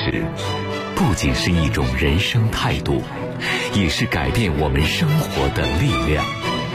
持，不仅是一种人生态度，也是改变我们生活的力量。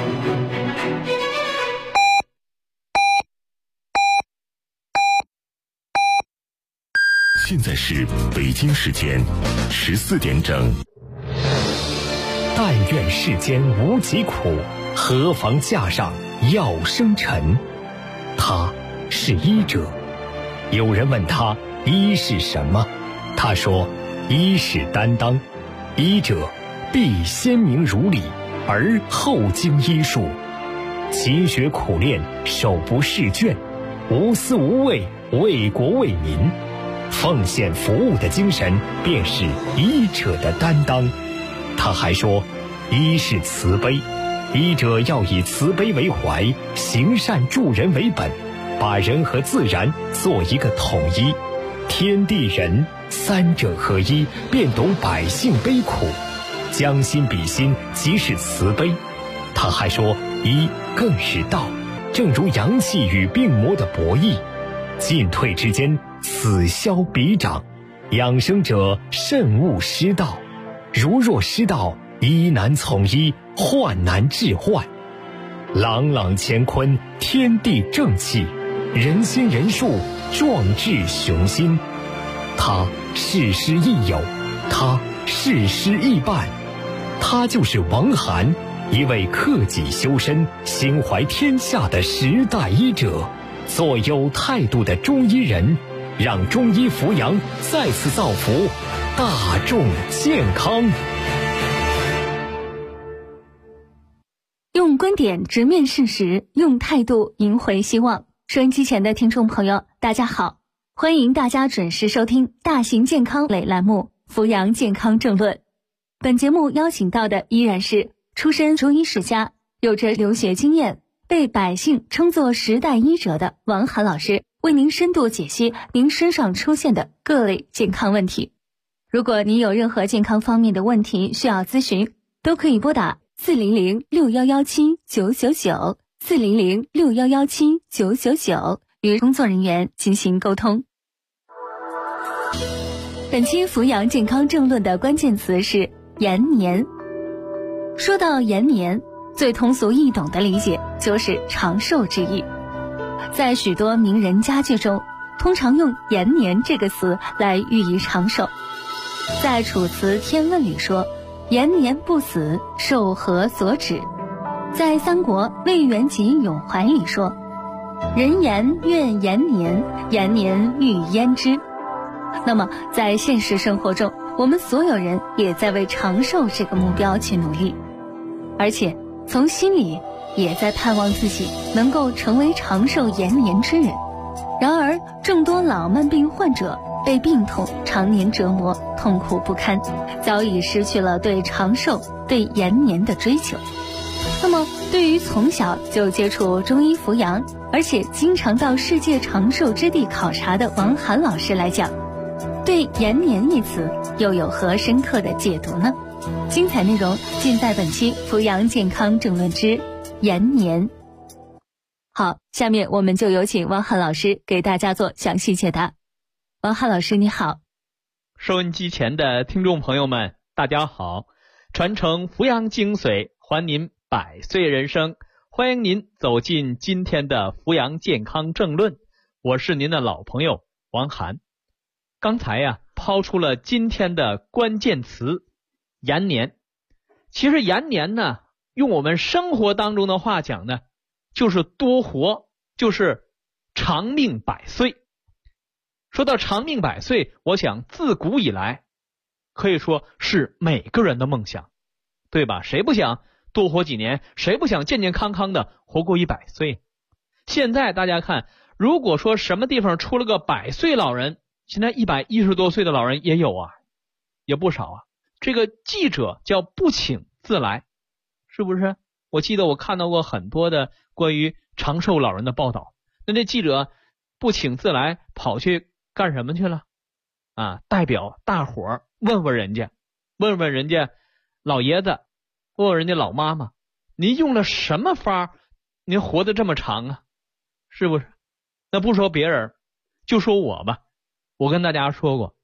现在是北京时间14点整。但愿世间无疾苦，何妨架上药生尘。他是医者。有人问他医是什么，他说医是担当，医者必先明如理，而后经医术，勤学苦练，手不释卷，无私无畏，为国为民，奉献服务的精神便是医者的担当。他还说医是慈悲，医者要以慈悲为怀，行善助人为本，把人和自然做一个统一，天地人三者合一，便懂百姓悲苦，将心比心，即是慈悲。他还说医更是道，正如阳气与病魔的博弈，进退之间，此消彼长，养生者慎勿失道，如若失道，医难从医，患难治患。朗朗乾坤，天地正气，人心人术，壮志雄心。他事师亦友，他事师亦伴，他就是王涵，一位克己修身、心怀天下的时代医者，做有态度的中医人，让中医扶阳再次造福大众健康。 用观点直面事实，用态度赢回希望。收音机前的听众朋友，大家好，欢迎大家准时收听大型健康类栏目《扶阳健康政论》。本节目邀请到的依然是出身中医世家，有着留学经验，被百姓称作时代医者的王涵老师，为您深度解析您身上出现的各类健康问题。如果您有任何健康方面的问题需要咨询，都可以拨打40061179999 40061179999与工作人员进行沟通。本期扶阳健康政论的关键词是延年。说到延年，最通俗易懂的理解就是长寿之意。在许多名人佳句中，通常用延年这个词来寓意长寿。在楚辞天问里说，延年不死，寿何所止。在三国魏元吉咏怀里说，人言愿延年，延年欲焉之。那么在现实生活中，我们所有人也在为长寿这个目标去努力，而且从心里也在盼望自己能够成为长寿延年之人。然而众多老慢病患者被病痛常年折磨，痛苦不堪，早已失去了对长寿、对延年的追求。那么对于从小就接触中医扶阳，而且经常到世界长寿之地考察的王涵老师来讲，对延年一词又有何深刻的解读呢？精彩内容尽在本期扶阳健康政论之延年。好，下面我们就有请王涵老师给大家做详细解答。王涵老师你好。 收音机前的听众朋友们大家好，传承扶阳精髓，还您百岁人生，欢迎您走进今天的扶阳健康政论，我是您的老朋友王涵。刚才抛出了今天的关键词延年。其实延年呢，用我们生活当中的话讲呢，就是多活，就是长命百岁。说到长命百岁，我想自古以来可以说是每个人的梦想，对吧？谁不想多活几年？谁不想健健康康的活过100岁？现在大家看，如果说什么地方出了个100岁老人，现在110多岁的老人也有啊，也不少啊。这个记者叫不请自来，是不是？我记得我看到过很多的关于长寿老人的报道，那这记者不请自来跑去干什么去了啊？代表大伙儿问问人家老爷子，问问人家老妈妈，您用了什么法您活得这么长啊？是不是？那不说别人，就说我吧。我跟大家说过，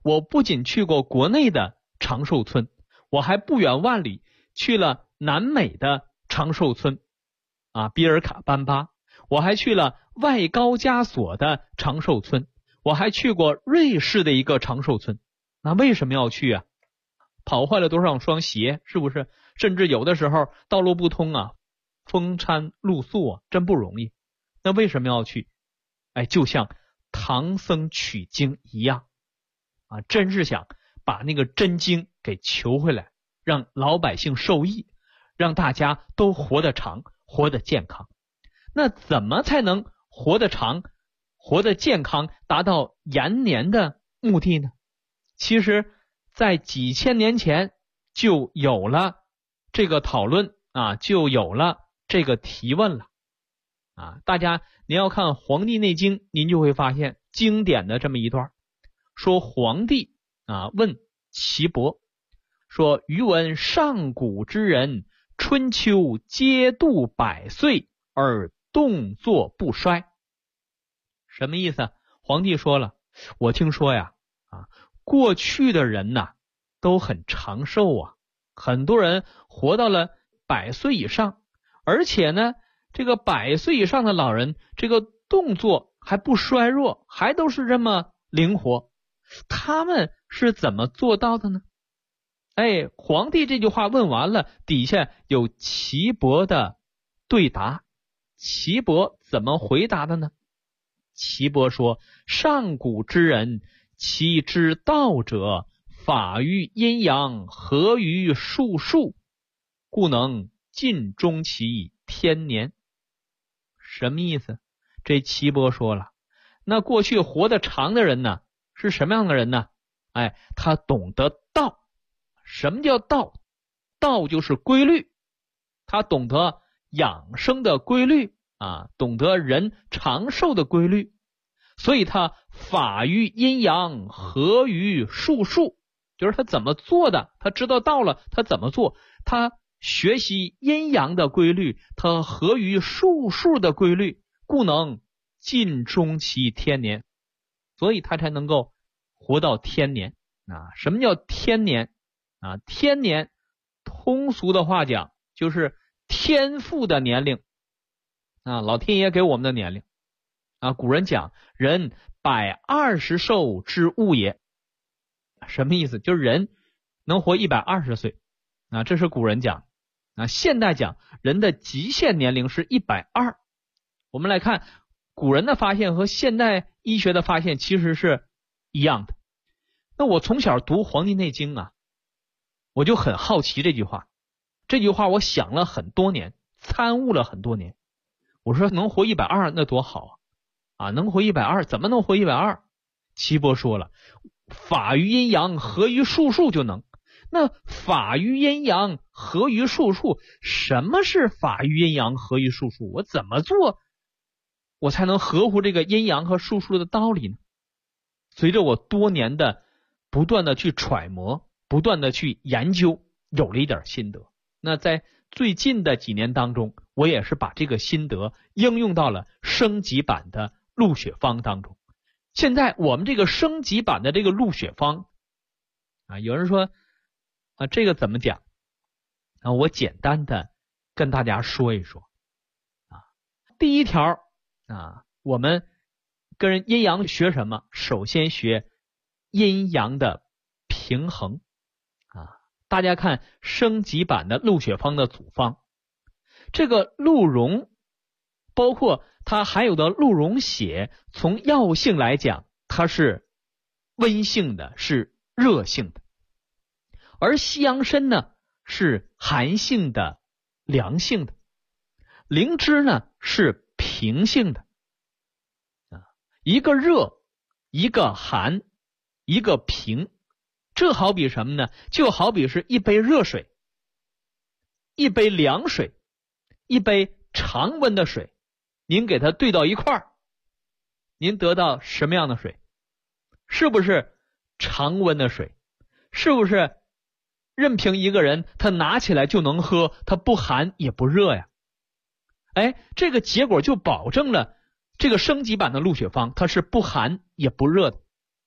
我不仅去过国内的长寿村，我还不远万里去了南美的长寿村比尔卡班巴，我还去了外高加索的长寿村，我还去过瑞士的一个长寿村。那为什么要去啊？跑坏了多少双鞋，是不是？甚至有的时候道路不通风餐露宿真不容易。那为什么要去？就像唐僧取经一样真是想把那个真经给求回来，让老百姓受益，让大家都活得长，活得健康。那怎么才能活得长，活得健康，达到延年的目的呢？其实在几千年前就有了这个讨论就有了这个提问了大家您要看《黄帝内经》，您就会发现经典的这么一段，说黄帝问岐伯，说余闻上古之人，春秋皆度100岁而动作不衰。什么意思？皇帝说了，我听说过去的人都很长寿很多人活到了100岁以上，而且呢这个100岁以上的老人，这个动作还不衰弱，还都是这么灵活，他们是怎么做到的呢？皇帝这句话问完了，底下有岐伯的对答。岐伯怎么回答的呢？岐伯说，上古之人，其之道者，法于阴阳，合于术数，故能尽终其天年。什么意思？这岐伯说了，那过去活得长的人呢，是什么样的人呢？他懂得道。什么叫道？道就是规律，他懂得养生的规律懂得人长寿的规律，所以他法于阴阳，合于术数，就是他怎么做的，他知道到了他怎么做，他学习阴阳的规律，他合于术数的规律，故能尽终其天年，所以他才能够活到天年什么叫天年天年通俗的话讲就是天赋的年龄老天爷给我们的年龄古人讲人120寿之物也。什么意思？就是人能活120岁这是古人讲现代讲人的极限年龄是120。我们来看古人的发现和现代医学的发现其实是一样的。那我从小读《黄帝内经》我就很好奇这句话，我想了很多年，参悟了很多年。我说能活120那多好能活120，怎么能活120？岐伯说了，法于阴阳，合于术数就能。那法于阴阳，合于术数，什么是法于阴阳，合于术数？我怎么做我才能合乎这个阴阳和术数的道理呢？随着我多年的不断的去揣摩，不断的去研究，有了一点心得。那在最近的几年当中，我也是把这个心得应用到了升级版的鹿血方当中。现在我们这个升级版的这个鹿血方有人说这个怎么讲我简单的跟大家说一说第一条我们跟阴阳学什么？首先学阴阳的平衡大家看升级版的鹿血方的组方，这个鹿茸包括它含有的鹿茸血，从药性来讲它是温性的，是热性的，而西洋参呢是寒性的，凉性的，灵芝呢是平性的一个热，一个寒，一个平。这好比什么呢？就好比是一杯热水，一杯凉水，一杯常温的水，您给它兑到一块儿，您得到什么样的水？是不是常温的水？是不是任凭一个人他拿起来就能喝，他不寒也不热呀？这个结果就保证了这个升级版的鹿血方它是不寒也不热的。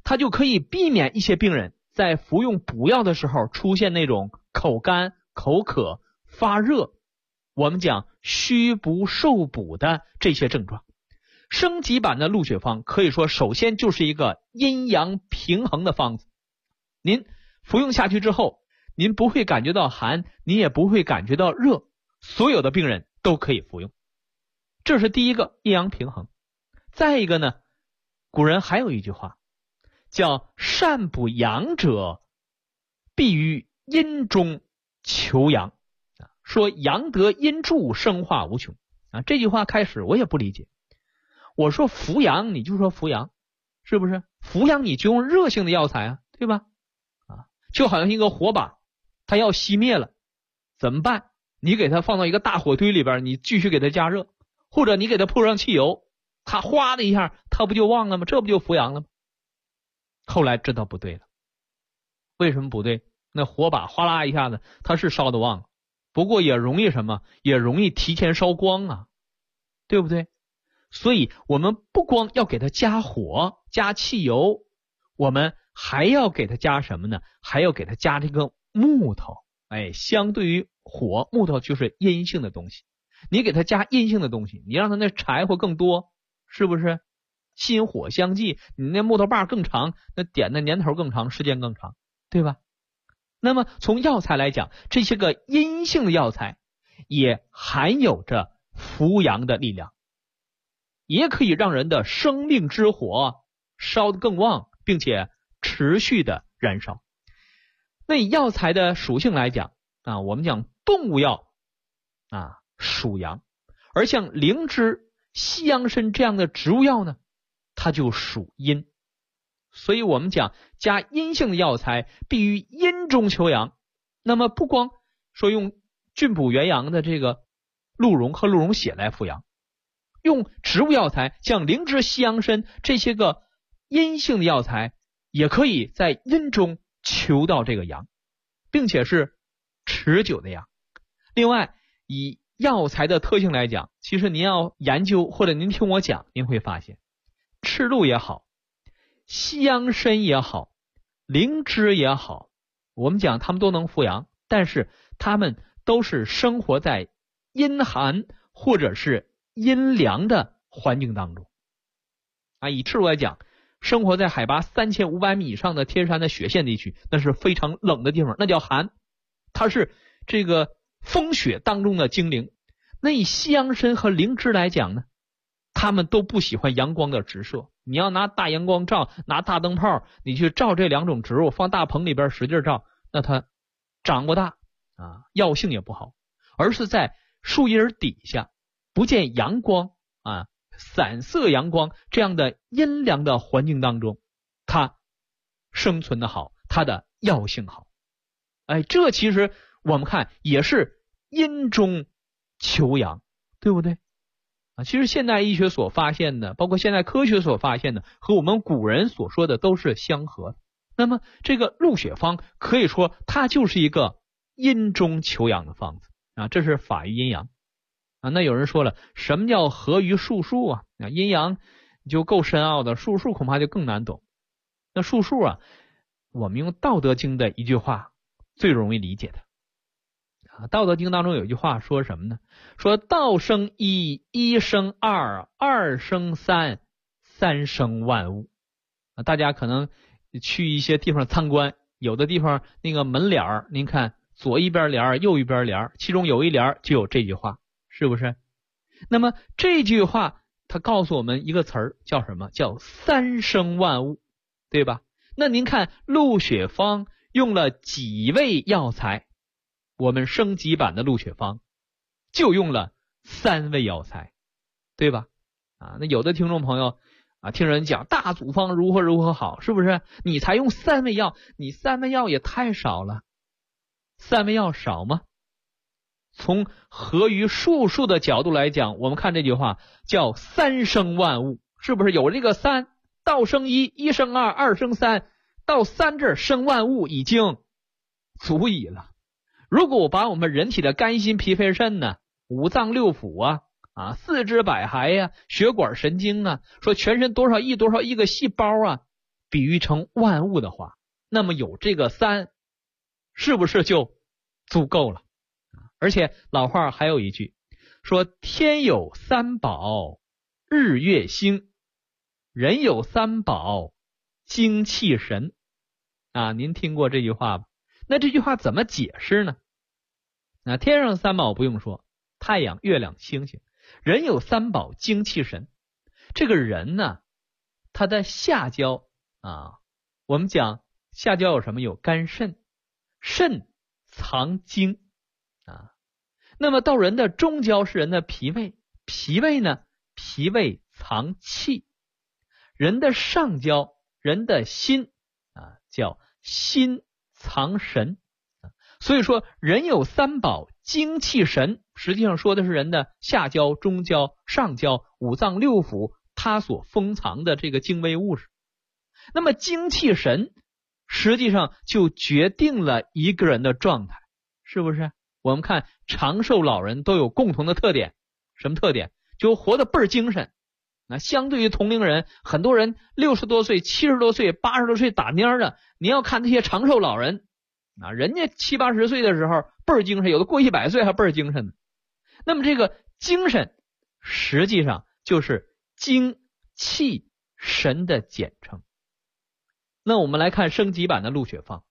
它就可以避免一些病人在服用补药的时候出现那种口干、口渴、发热，我们讲虚不受补的这些症状。升级版的鹿血方可以说首先就是一个阴阳平衡的方子，您服用下去之后，您不会感觉到寒，您也不会感觉到热，所有的病人都可以服用，这是第一个，阴阳平衡。再一个呢，古人还有一句话叫善补阳者必于阴中求阳，说阳得阴助，生化无穷。这句话开始我也不理解，我说扶阳你就说扶阳，是不是？扶阳你就用热性的药材啊，对吧？就好像一个火把，它要熄灭了，怎么办？你给它放到一个大火堆里边，你继续给它加热，或者你给它泼上汽油，它哗的一下，它不就旺了吗？这不就扶阳了吗？后来知道不对了，为什么不对？那火把哗啦一下子，它是烧得旺，不过也容易什么？也容易提前烧光啊，对不对？所以我们不光要给它加火、加汽油，我们还要给它加什么呢？还要给它加这个木头。相对于火，木头就是阴性的东西，你给它加阴性的东西，你让它那柴火更多，是不是？心火相济，你那木头把更长，那点的年头更长，时间更长，对吧？那么从药材来讲，这些个阴性的药材也含有着扶阳的力量，也可以让人的生命之火烧得更旺，并且持续的燃烧。那以药材的属性来讲我们讲动物药属阳，而像灵芝、西洋参这样的植物药呢，它就属阴。所以我们讲加阴性的药材必于阴中求阳。那么不光说用菌补元阳的这个鹿茸和鹿茸血来扶阳，用植物药材像灵芝、西洋参这些个阴性的药材也可以在阴中求到这个阳，并且是持久的阳。另外以药材的特性来讲，其实您要研究或者您听我讲，您会发现赤鹿也好，西洋参也好，灵芝也好，我们讲它们都能扶阳，但是它们都是生活在阴寒或者是阴凉的环境当中以赤鹿来讲，生活在海拔3500米以上的天山的雪线地区，那是非常冷的地方，那叫寒，它是这个风雪当中的精灵。那以西洋参和灵芝来讲呢，他们都不喜欢阳光的直射，你要拿大阳光照，拿大灯泡，你去照这两种植物，放大棚里边使劲照，那它长不大药性也不好，而是在树荫底下不见阳光散射阳光这样的阴凉的环境当中，它生存的好，它的药性好。这其实我们看也是阴中求阳，对不对其实现代医学所发现的，包括现代科学所发现的，和我们古人所说的都是相合的。那么这个鹿血方可以说它就是一个阴中求阳的方子这是法于阴阳那有人说了，什么叫合于术数阴阳就够深奥的，术数恐怕就更难懂。那术数我们用《道德经》的一句话最容易理解的道德经当中有一句话说什么呢？说道生一，一生二，二生三，三生万物大家可能去一些地方参观，有的地方那个门脸您看左一边帘右一边帘，其中有一帘就有这句话，是不是？那么这句话它告诉我们一个词儿，叫什么？叫三生万物，对吧？那您看鹿血方用了几味药材？我们升级版的鹿血方就用了3味药材，对吧？那有的听众朋友听人讲大祖方如何如何好，是不是？你才用3味药，你3味药也太少了。3味药少吗？从合于术数的角度来讲，我们看这句话叫三生万物，是不是有这个3？道生一，一生二，二生三，到3这儿生万物已经足矣了。如果我把我们人体的肝心脾肺肾呢，五脏六腑四肢百骸血管神经说全身多少亿个细胞比喻成万物的话，那么有这个三，是不是就足够了？而且老话还有一句说，天有三宝，日月星，人有三宝，精气神。您听过这句话吧？那这句话怎么解释呢？天上三宝不用说，太阳、月亮、星星。人有三宝，精气神。这个人呢，他的下焦我们讲下焦有什么？有肝肾，肾藏精那么到人的中焦是人的脾胃，脾胃呢，脾胃藏气。人的上焦，人的心叫心藏神。所以说人有三宝，精气神，实际上说的是人的下焦、中焦、上焦、五脏六腑，它所封藏的这个精微物质。那么精气神实际上就决定了一个人的状态，是不是？我们看长寿老人都有共同的特点，什么特点？就活得倍儿精神。相对于同龄人，很多人60多岁、70多岁、80多岁打蔫的，你要看那些长寿老人人家70、80岁的时候倍儿精神，有的过100岁还倍儿精神呢。那么这个精神实际上就是精气神的简称。那我们来看升级版的鹿血方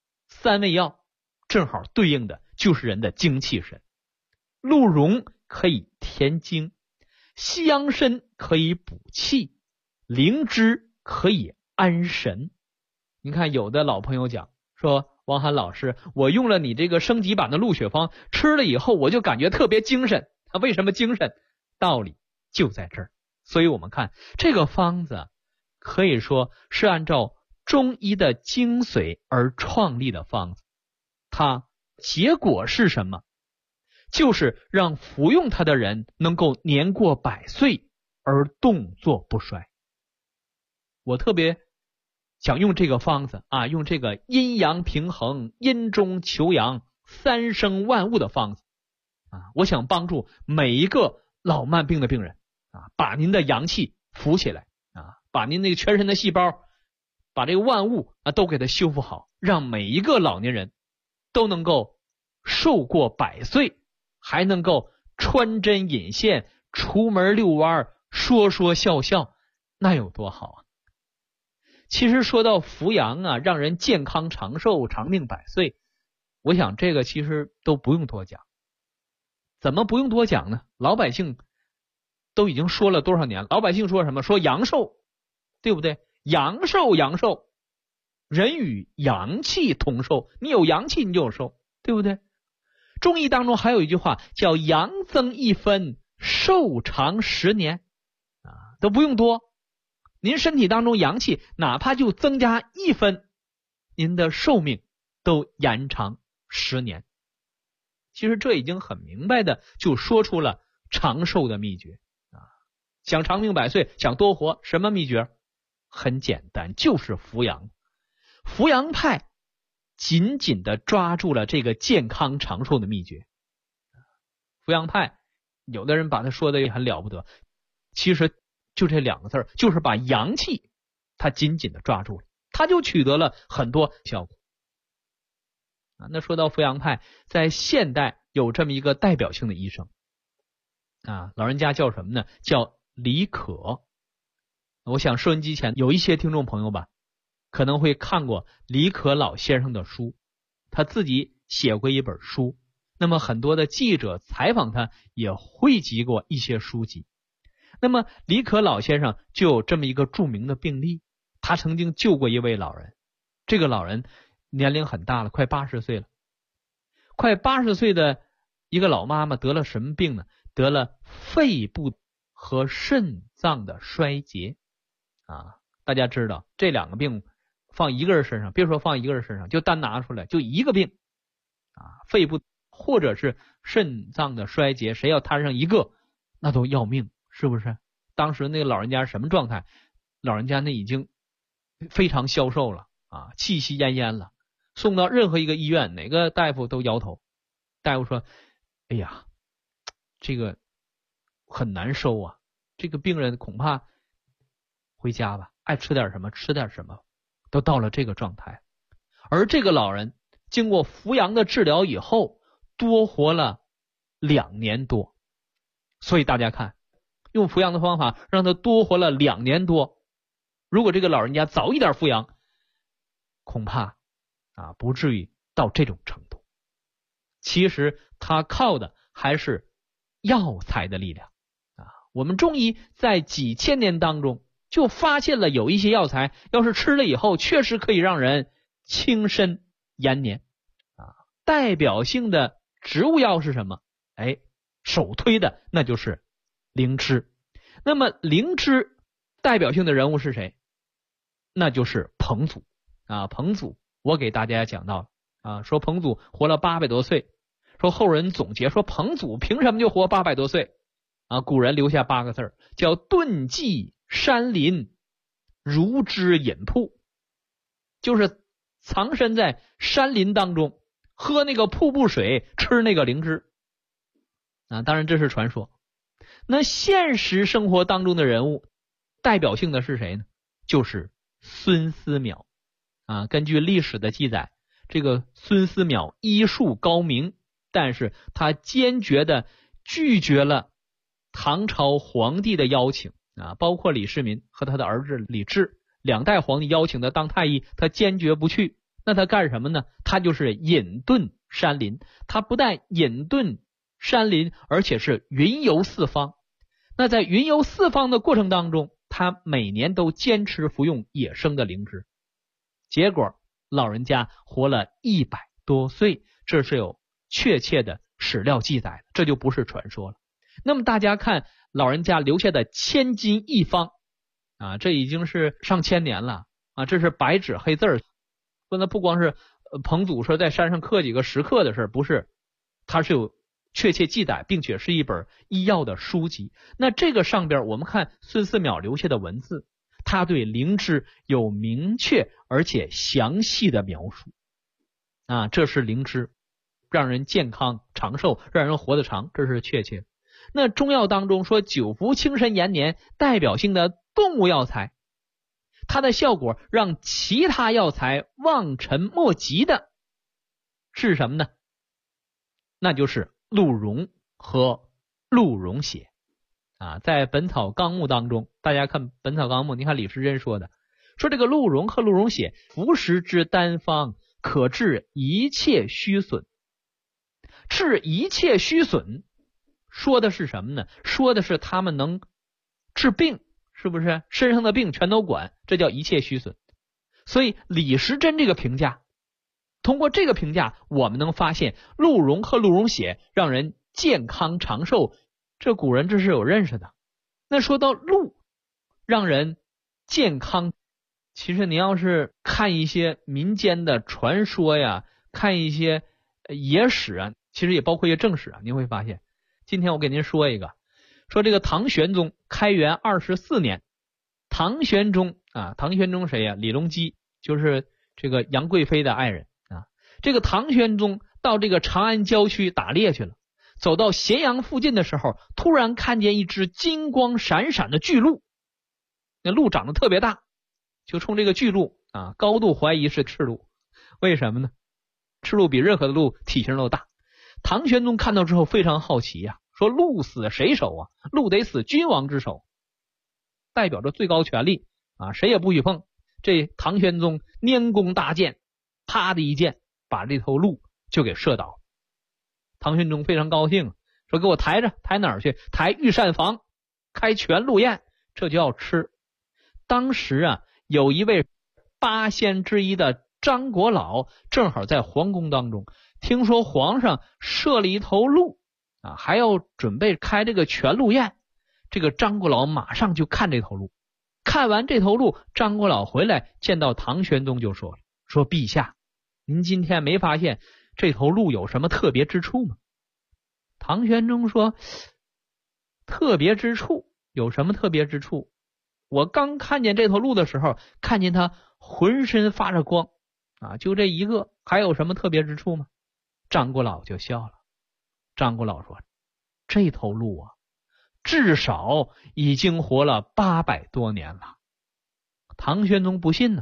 ，3味药正好对应的就是人的精气神。鹿茸可以填精，西洋参可以补气，灵芝可以安神。你看有的老朋友讲说，王涵老师，我用了你这个升级版的鹿血方，吃了以后我就感觉特别精神。为什么精神？道理就在这儿。所以我们看这个方子可以说是按照中医的精髓而创立的方子，它结果是什么？就是让服用它的人能够年过100岁而动作不衰。我特别想用这个方子用这个阴阳平衡、阴中求阳、三生万物的方子我想帮助每一个老慢病的病人把您的阳气扶起来把您那个全身的细胞，把这个万物都给它修复好，让每一个老年人都能够寿过100岁，还能够穿针引线、出门遛弯、说说笑笑，那有多好啊！其实说到扶阳让人健康长寿、长命100岁，我想这个其实都不用多讲。怎么不用多讲呢？老百姓都已经说了多少年了？老百姓说什么？说阳寿，对不对？阳寿，阳寿，人与阳气同寿，你有阳气你就有寿，对不对？中医当中还有一句话叫阳增1分，寿长10年都不用多。您身体当中阳气哪怕就增加1分，您的寿命都延长10年。其实这已经很明白的就说出了长寿的秘诀想长命100岁，想多活，什么秘诀？很简单，就是扶阳。扶阳派紧紧地抓住了这个健康长寿的秘诀。扶阳派有的人把它说的也很了不得，其实就这2个字，就是把阳气他紧紧地抓住了，他就取得了很多效果那说到扶阳派，在现代有这么一个代表性的医生老人家叫什么呢？叫李可。我想收音机前有一些听众朋友吧，可能会看过李可老先生的书，他自己写过一本书，那么很多的记者采访他也汇集过一些书籍。那么李可老先生就有这么一个著名的病例，他曾经救过一位老人，这个老人年龄很大了，快80岁了。快80岁的一个老妈妈得了什么病呢？得了肺部和肾脏的衰竭大家知道这2个病放一个人身上，别说放一个人身上，就单拿出来就一个病肺部或者是肾脏的衰竭，谁要摊上一个那都要命，是不是？当时那个老人家什么状态？老人家那已经非常消瘦了气息奄奄了，送到任何一个医院，哪个大夫都摇头。大夫说，哎呀，这个很难收这个病人恐怕回家吧，爱吃点什么吃点什么， 都到了这个状态。而这个老人经过扶阳的治疗以后，多活了2年多。所以大家看，用扶阳的方法让他多活了2年多。如果这个老人家早一点扶阳，恐怕不至于到这种程度。其实他靠的还是药材的力量我们中医在几千年当中就发现了有一些药材，要是吃了以后，确实可以让人轻身延年代表性的植物药是什么？首推的那就是灵芝。那么灵芝代表性的人物是谁？那就是彭祖彭祖我给大家讲到了说彭祖活了800多岁，说后人总结说彭祖凭什么就活800多岁古人留下8个字叫遁迹山林，如之隐瀑，就是藏身在山林当中，喝那个瀑布水，吃那个灵芝当然这是传说。那现实生活当中的人物代表性的是谁呢？就是孙思邈根据历史的记载，这个孙思邈医术高明，但是他坚决的拒绝了唐朝皇帝的邀请包括李世民和他的儿子李治2代皇帝邀请他当太医，他坚决不去。那他干什么呢？他就是隐遁山林。他不但隐遁山林，而且是云游四方。那在云游四方的过程当中，他每年都坚持服用野生的灵芝，结果老人家活了100多岁，这是有确切的史料记载的，这就不是传说了。那么大家看老人家留下的千金一方这已经是上千年了这是白纸黑字说那不光是彭祖说在山上刻几个石刻的事，不是，它是有确切记载，并且是一本医药的书籍。那这个上边我们看孙思邈留下的文字，他对灵芝有明确而且详细的描述这是灵芝让人健康长寿，让人活得长，这是确切的。那中药当中说久服轻身延年代表性的动物药材，它的效果让其他药材望尘莫及的是什么呢？那就是鹿茸和鹿茸血在本草纲目当中，大家看本草纲目，你看李时珍说的，说这个鹿茸和鹿茸血服食之单方，可治一切虚损。治一切虚损说的是什么呢？说的是他们能治病，是不是身上的病全都管，这叫一切虚损。所以李时珍这个评价，通过这个评价我们能发现鹿茸和鹿茸血让人健康长寿，这古人这是有认识的。那说到鹿让人健康，其实你要是看一些民间的传说呀，看一些野史其实也包括一些正史你会发现，今天我给您说一个，说这个唐玄宗开元24年，唐玄宗唐玄宗谁呀？李隆基，就是这个杨贵妃的爱人这个唐玄宗到这个长安郊区打猎去了，走到咸阳附近的时候，突然看见一只金光闪闪的巨鹿，那鹿长得特别大，就冲这个巨鹿高度怀疑是赤鹿。为什么呢？赤鹿比任何的鹿体型都大。唐玄宗看到之后非常好奇说鹿死谁手鹿得死君王之手，代表着最高权力谁也不许碰。这唐玄宗拈弓搭箭，啪的一箭把这头鹿就给射倒。唐玄宗非常高兴，说给我抬着，抬哪儿去？抬御膳房，开全鹿宴，这就要吃。当时有一位8仙之一的张国老正好在皇宫当中，听说皇上射了一头鹿还要准备开这个全鹿宴，这个张国老马上就看这头鹿。看完这头鹿，张国老回来见到唐玄宗就说了，说陛下，您今天没发现这头鹿有什么特别之处吗？唐玄宗说，特别之处有什么特别之处？我刚看见这头鹿的时候，看见它浑身发着光就这一个，还有什么特别之处吗？张国老就笑了。张国老说，这头鹿至少已经活了800多年了。唐玄宗不信呢，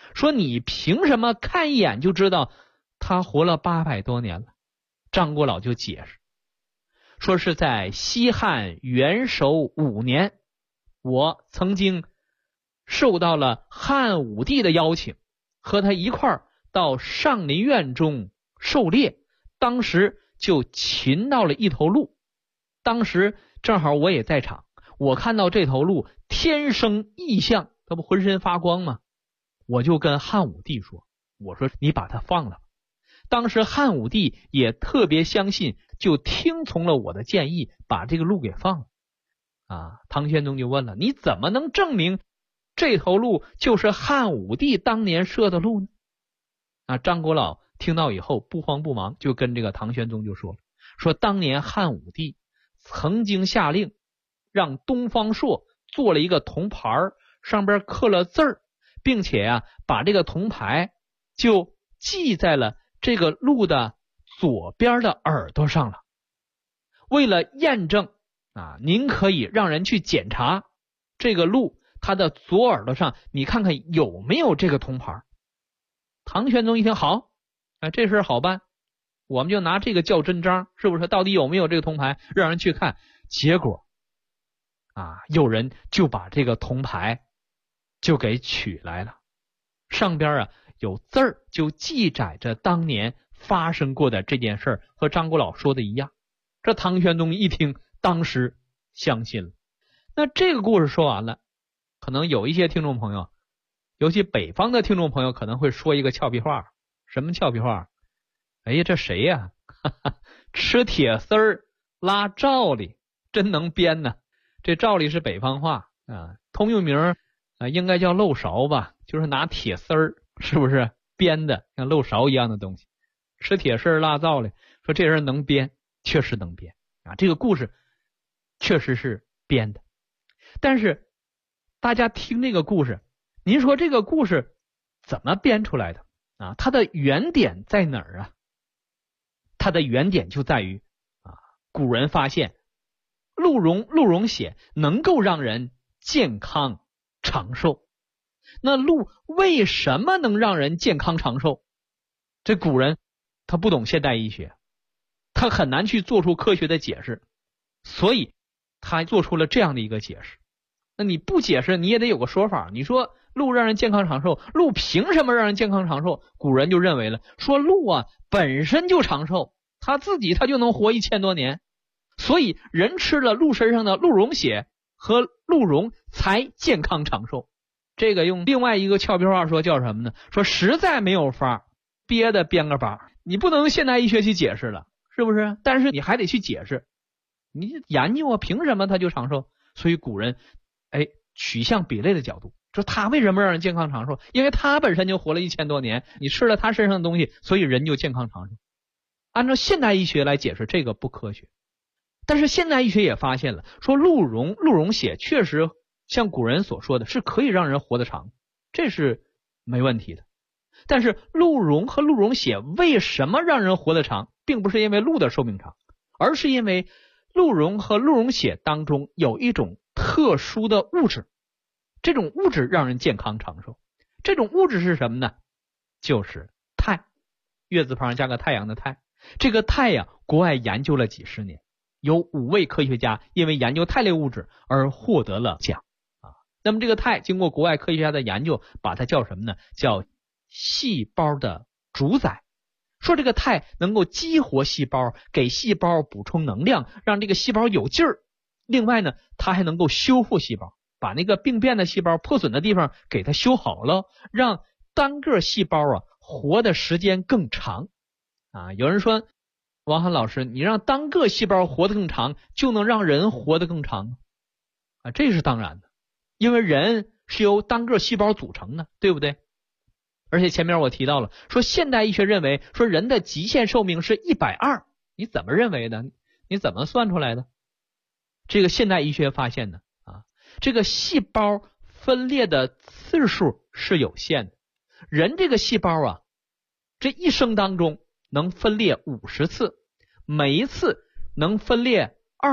说你凭什么看一眼就知道他活了800多年了？张国老就解释，说是在西汉元首5年，我曾经受到了汉武帝的邀请，和他一块儿到上林苑中狩猎，当时就擒到了一头鹿，当时正好我也在场，我看到这头鹿天生异象，它不浑身发光吗？我就跟汉武帝说，我说你把它放了吧。当时汉武帝也特别相信，就听从了我的建议，把这个鹿给放了。唐玄宗就问了，你怎么能证明这头鹿就是汉武帝当年射的鹿呢？张国老听到以后不慌不忙，就跟这个唐玄宗就说了，说当年汉武帝曾经下令让东方朔做了一个铜牌，上边刻了字儿，并且把这个铜牌就系在了这个鹿的左边的耳朵上了。为了验证您可以让人去检查这个鹿它的左耳朵上，你看看有没有这个铜牌。唐玄宗一听，好，这事好办，我们就拿这个较真章，是不是到底有没有这个铜牌，让人去看。结果有人就把这个铜牌就给取来了，上边有字儿，就记载着当年发生过的这件事儿，和张国老说的一样。这唐玄宗一听，当时相信了。那这个故事说完了，可能有一些听众朋友，尤其北方的听众朋友可能会说一个俏皮话。什么俏皮话？哎呀，这谁呀？吃铁丝儿拉罩里，真能编呢。这罩里是北方话通用名应该叫漏勺吧，就是拿铁丝儿，是不是编的像漏勺一样的东西。吃铁丝儿拉罩里，说这人能编，确实能编这个故事确实是编的。但是大家听这个故事，您说这个故事怎么编出来的它的原点在哪儿它的原点就在于古人发现鹿茸血能够让人健康长寿。那鹿为什么能让人健康长寿？这古人他不懂现代医学，他很难去做出科学的解释，所以他做出了这样的一个解释。那你不解释，你也得有个说法。你说鹿让人健康长寿，鹿凭什么让人健康长寿？古人就认为了，说鹿本身就长寿，他自己他就能活1000多年，所以人吃了鹿身上的鹿茸血和鹿茸才健康长寿。这个用另外一个俏皮话说叫什么呢？说实在没有法，憋的编个法。你不能用现代医学去解释了，是不是？但是你还得去解释，你研究凭什么他就长寿？所以古人取向比类的角度，说他为什么让人健康长寿？因为他本身就活了1000多年，你吃了他身上的东西，所以人就健康长寿。按照现代医学来解释，这个不科学。但是现代医学也发现了，说鹿茸血确实像古人所说的是可以让人活得长，这是没问题的。但是鹿茸和鹿茸血为什么让人活得长，并不是因为鹿的寿命长，而是因为鹿茸和鹿茸血当中有一种特殊的物质，这种物质让人健康长寿。这种物质是什么呢？就是钛，月字旁加个太阳的太。这个钛国外研究了几十年，有5位科学家因为研究钛类物质而获得了奖那么这个钛经过国外科学家的研究，把它叫什么呢？叫细胞的主宰。说这个钛能够激活细胞，给细胞补充能量，让这个细胞有劲儿。另外呢，它还能够修复细胞，把那个病变的细胞破损的地方给它修好了，让单个细胞活的时间更长有人说，王涵老师，你让单个细胞活得更长，就能让人活得更长这是当然的，因为人是由单个细胞组成的，对不对？而且前面我提到了，说现代医学认为说人的极限寿命是120，你怎么认为的？你怎么算出来的？这个现代医学发现的这个细胞分裂的次数是有限的。人这个细胞这一生当中能分裂50次，每一次能分裂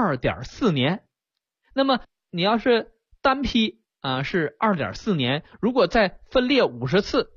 2.4 年。那么你要是单批是 2.4 年，如果再分裂50次，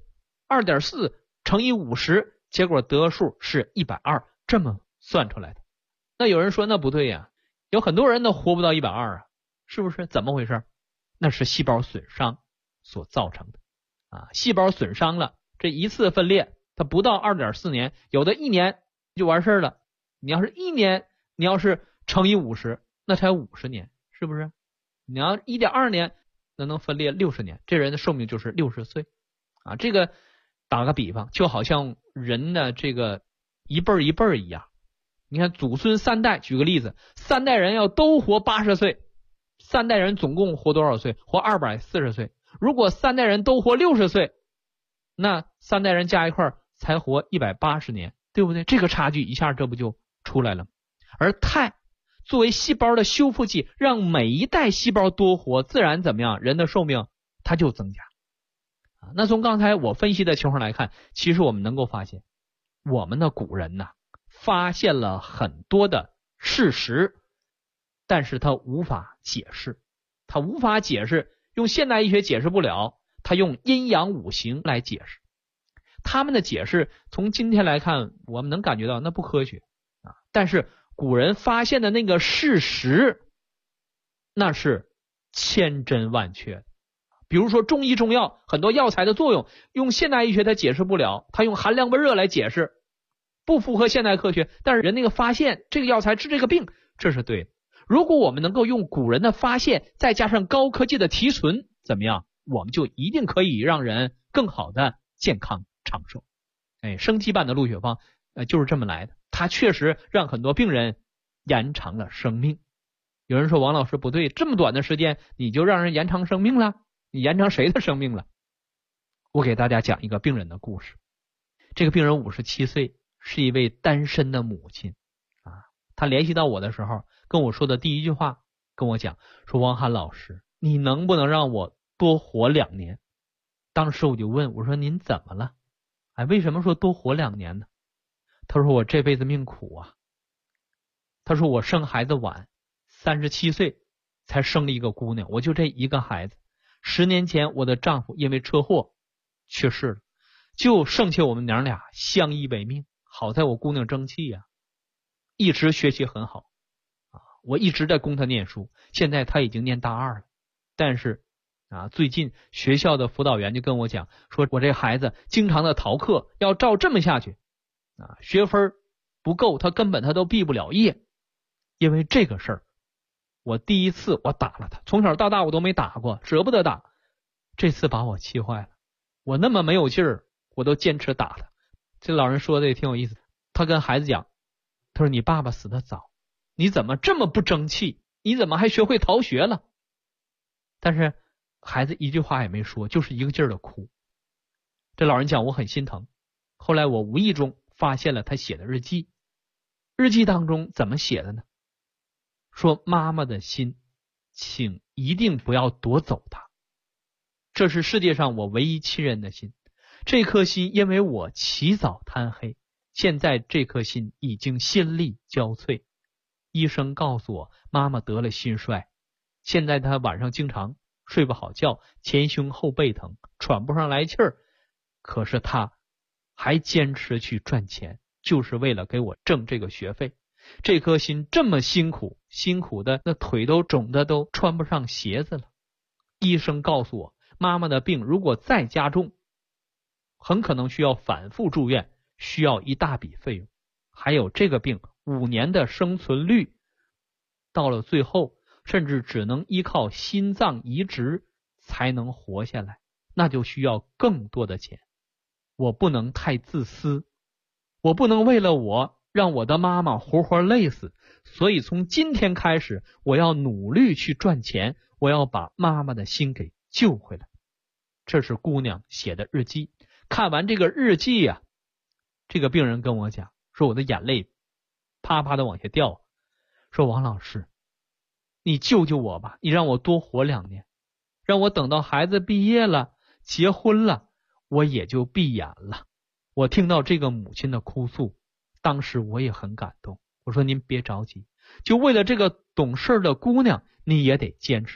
2.4乘以50，结果得数是120，这么算出来的。那有人说那不对呀，有很多人都活不到120啊，是不是？怎么回事？那是细胞损伤所造成的啊，细胞损伤了，这一次分裂它不到2.4年，有的1年就完事了。你要是1年，你要是乘以50，那才50年，是不是？你要1.2年，那能分裂60年，这人的寿命就是60岁啊。这个打个比方，就好像人的这个一辈一辈一样。你看祖孙3代，举个例子，3代人要都活80岁，3代人总共活多少岁？活240岁。如果3代人都活60岁，那3代人加一块才活180年，对不对？这个差距一下这不就出来了。而肽作为细胞的修复剂，让每一代细胞多活，自然怎么样？人的寿命它就增加。那从刚才我分析的情况来看，其实我们能够发现，我们的古人呢，发现了很多的事实，但是他无法解释，用现代医学解释不了，他用阴阳五行来解释。他们的解释从今天来看，我们能感觉到那不科学啊。但是古人发现的那个事实，那是千真万确的。比如说中医中药，很多药材的作用用现代医学它解释不了，它用寒凉温热来解释，不符合现代科学，但是人那个发现这个药材治这个病，这是对的。如果我们能够用古人的发现再加上高科技的提纯，怎么样？我们就一定可以让人更好的健康长寿。升级版的鹿血芳就是这么来的，它确实让很多病人延长了生命。有人说王老师不对，这么短的时间你就让人延长生命了？你延长谁的生命了？我给大家讲一个病人的故事。这个病人57岁，是一位单身的母亲啊。她联系到我的时候，跟我说的第一句话，跟我讲说，王涵老师，你能不能让我多活2年？当时我就问，我说您怎么了？为什么说多活2年呢？他说我这辈子命苦啊。他说我生孩子晚，37岁才生了一个姑娘，我就这一个孩子。10年前我的丈夫因为车祸去世了，就剩下我们娘俩相依为命。好在我姑娘争气啊，一直学习很好啊，我一直在供她念书，现在她已经念大2了。但是最近学校的辅导员就跟我讲，说我这孩子经常的逃课，要照这么下去学分不够，他根本都毕不了业。因为这个事儿，我第一次我打了他，从小到大我都没打过，舍不得打，这次把我气坏了。我那么没有劲儿，我都坚持打他。这老人说的也挺有意思，他跟孩子讲，他说你爸爸死得早，你怎么这么不争气？你怎么还学会逃学了？但是孩子一句话也没说，就是一个劲儿的哭。这老人讲我很心疼。后来我无意中发现了他写的日记，日记当中怎么写的呢？说妈妈的心，请一定不要夺走它，这是世界上我唯一亲人的心。这颗心因为我起早贪黑，现在这颗心已经心力交瘁。医生告诉我妈妈得了心衰，现在她晚上经常睡不好觉，前胸后背疼，喘不上来气儿。可是她还坚持去赚钱，就是为了给我挣这个学费。这颗心这么辛苦的那腿都肿的都穿不上鞋子了。医生告诉我妈妈的病如果再加重，很可能需要反复住院，需要一大笔费用。还有这个病5年的生存率，到了最后甚至只能依靠心脏移植才能活下来，那就需要更多的钱。我不能太自私，我不能为了我让我的妈妈活活累死，所以从今天开始我要努力去赚钱，我要把妈妈的心给救回来。这是姑娘写的日记。看完这个日记啊，这个病人跟我讲，说我的眼泪啪啪的往下掉，说王老师，你救救我吧，你让我多活2年，让我等到孩子毕业了结婚了，我也就闭眼了。我听到这个母亲的哭诉，当时我也很感动。我说您别着急，就为了这个懂事的姑娘，你也得坚持。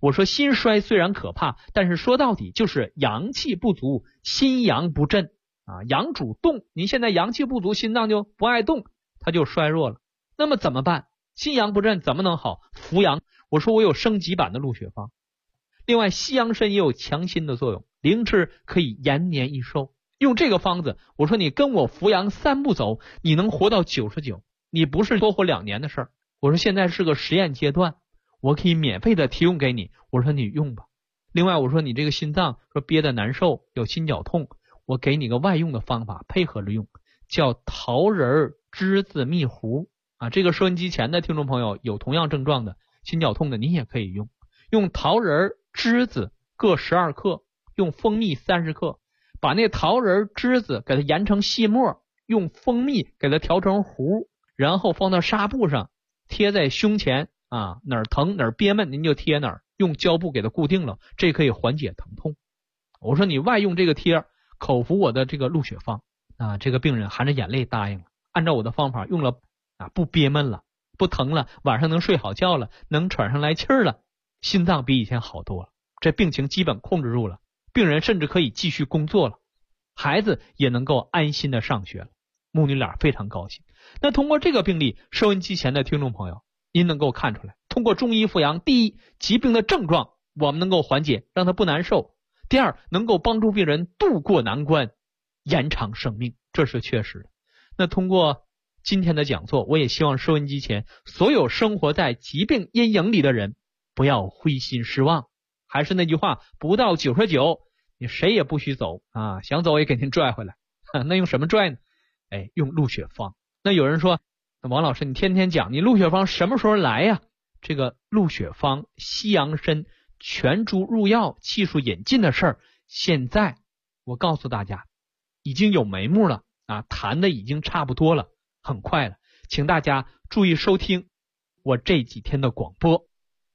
我说心衰虽然可怕，但是说到底就是阳气不足，心阳不振啊。阳主动，您现在阳气不足，心脏就不爱动，它就衰弱了。那么怎么办？心阳不振怎么能好？扶阳，我说我有升级版的鹿血方。另外西洋参也有强心的作用，灵芝可以延年益寿。用这个方子，我说你跟我扶阳3步走，你能活到99，你不是多活2年的事儿。我说现在是个实验阶段，我可以免费的提供给你，我说你用吧。另外我说你这个心脏说憋得难受，有心绞痛，我给你个外用的方法配合着用，叫桃仁栀子蜜糊啊。这个收音机前的听众朋友有同样症状的心绞痛的，你也可以用。用桃仁栀子各12克，用蜂蜜30克，把那桃仁栀子给它研成细末，用蜂蜜给它调成糊，然后放到纱布上贴在胸前啊，哪儿疼哪儿憋闷您就贴哪儿，用胶布给它固定了，这可以缓解疼痛。我说你外用这个贴，口服我的这个鹿血方啊，这个病人含着眼泪答应了，按照我的方法用了啊，不憋闷了，不疼了，晚上能睡好觉了，能喘上来气儿了，心脏比以前好多了，这病情基本控制住了，病人甚至可以继续工作了，孩子也能够安心的上学了，母女俩非常高兴。那通过这个病例，收音机前的听众朋友，您能够看出来，通过中医扶阳，第一，疾病的症状我们能够缓解，让它不难受；第二，能够帮助病人度过难关，延长生命，这是确实的。那通过今天的讲座，我也希望收音机前所有生活在疾病阴影里的人不要灰心失望。还是那句话，不到99你谁也不许走啊，想走也给您拽回来。那用什么拽呢？用鹿血方。那有人说，王老师你天天讲，你鹿血方什么时候来呀？这个鹿血方西洋参全株入药技术引进的事儿，现在我告诉大家已经有眉目了啊，谈的已经差不多了，很快了，请大家注意收听我这几天的广播。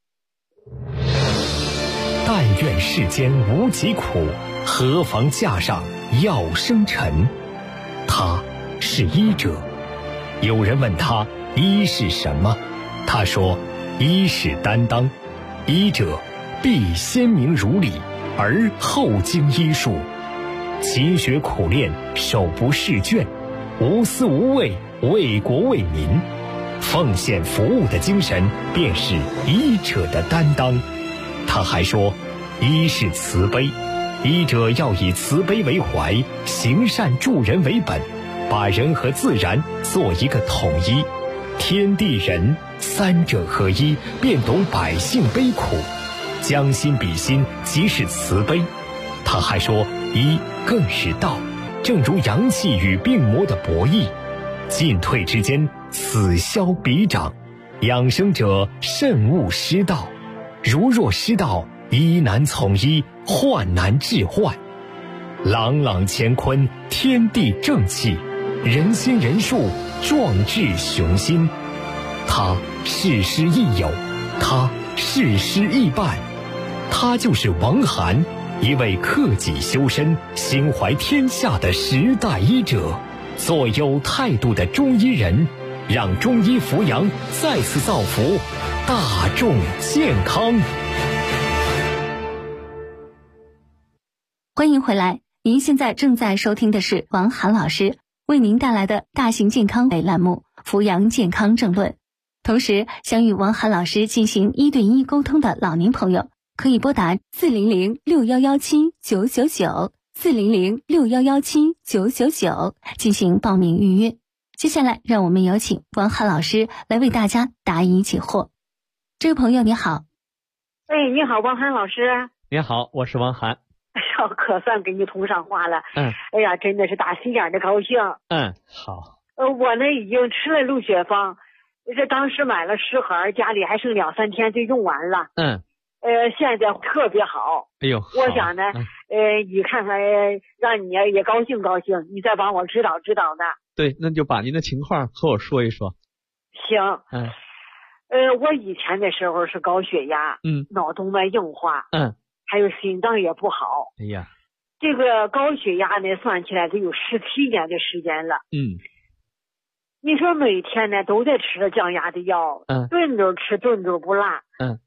但愿世间无疾苦，何妨架上药生尘。他是医者。有人问他医是什么，他说医是担当，医者必先明儒理，而后经医术，勤学苦练，手不释卷，无私无畏，为国为民，奉献服务的精神便是医者的担当。他还说医是慈悲，医者要以慈悲为怀，行善助人为本，把人和自然做一个统一，天地人三者合一，便懂百姓悲苦，将心比心，即是慈悲。他还说医更是道，正如阳气与病魔的博弈，进退之间，此消彼长，养生者慎勿失道，如若失道，医难从医，患难治患。朗朗乾坤，天地正气，人心人数，壮志雄心。他事师亦友，他事师亦伴，他就是王涵，一位克己修身、心怀天下的时代医者，做有态度的中医人，让中医扶阳再次造福大众健康。 欢迎回来，您现在正在收听的是王涵老师为您带来的大型健康类栏目《扶阳健康政论》。同时，想与王涵老师进行1对1沟通的老年朋友，可以拨打40061179999 40061179999进行报名预约。接下来，让我们有请王涵老师来为大家答疑解惑。这位朋友你好。 你好，王涵老师。 你好，我是王涵。 可算给你通上话了。哎呀，真的是打心眼的高兴。 好。 我呢已经吃了鹿血方，这当时买了10盒，家里还剩2-3天就用完了。现在特别好。 哎呦， 我想呢，你看看，让你也高兴高兴，你再帮我指导指导呢。 对，那就把您的情况和我说一说。 行。我以前的时候是高血压，脑动脉硬化，还有心脏也不好。 哎呀， 这个高血压呢，算起来都有17年的时间了。你说每天呢都在吃降压的药，顿顿吃顿顿不落。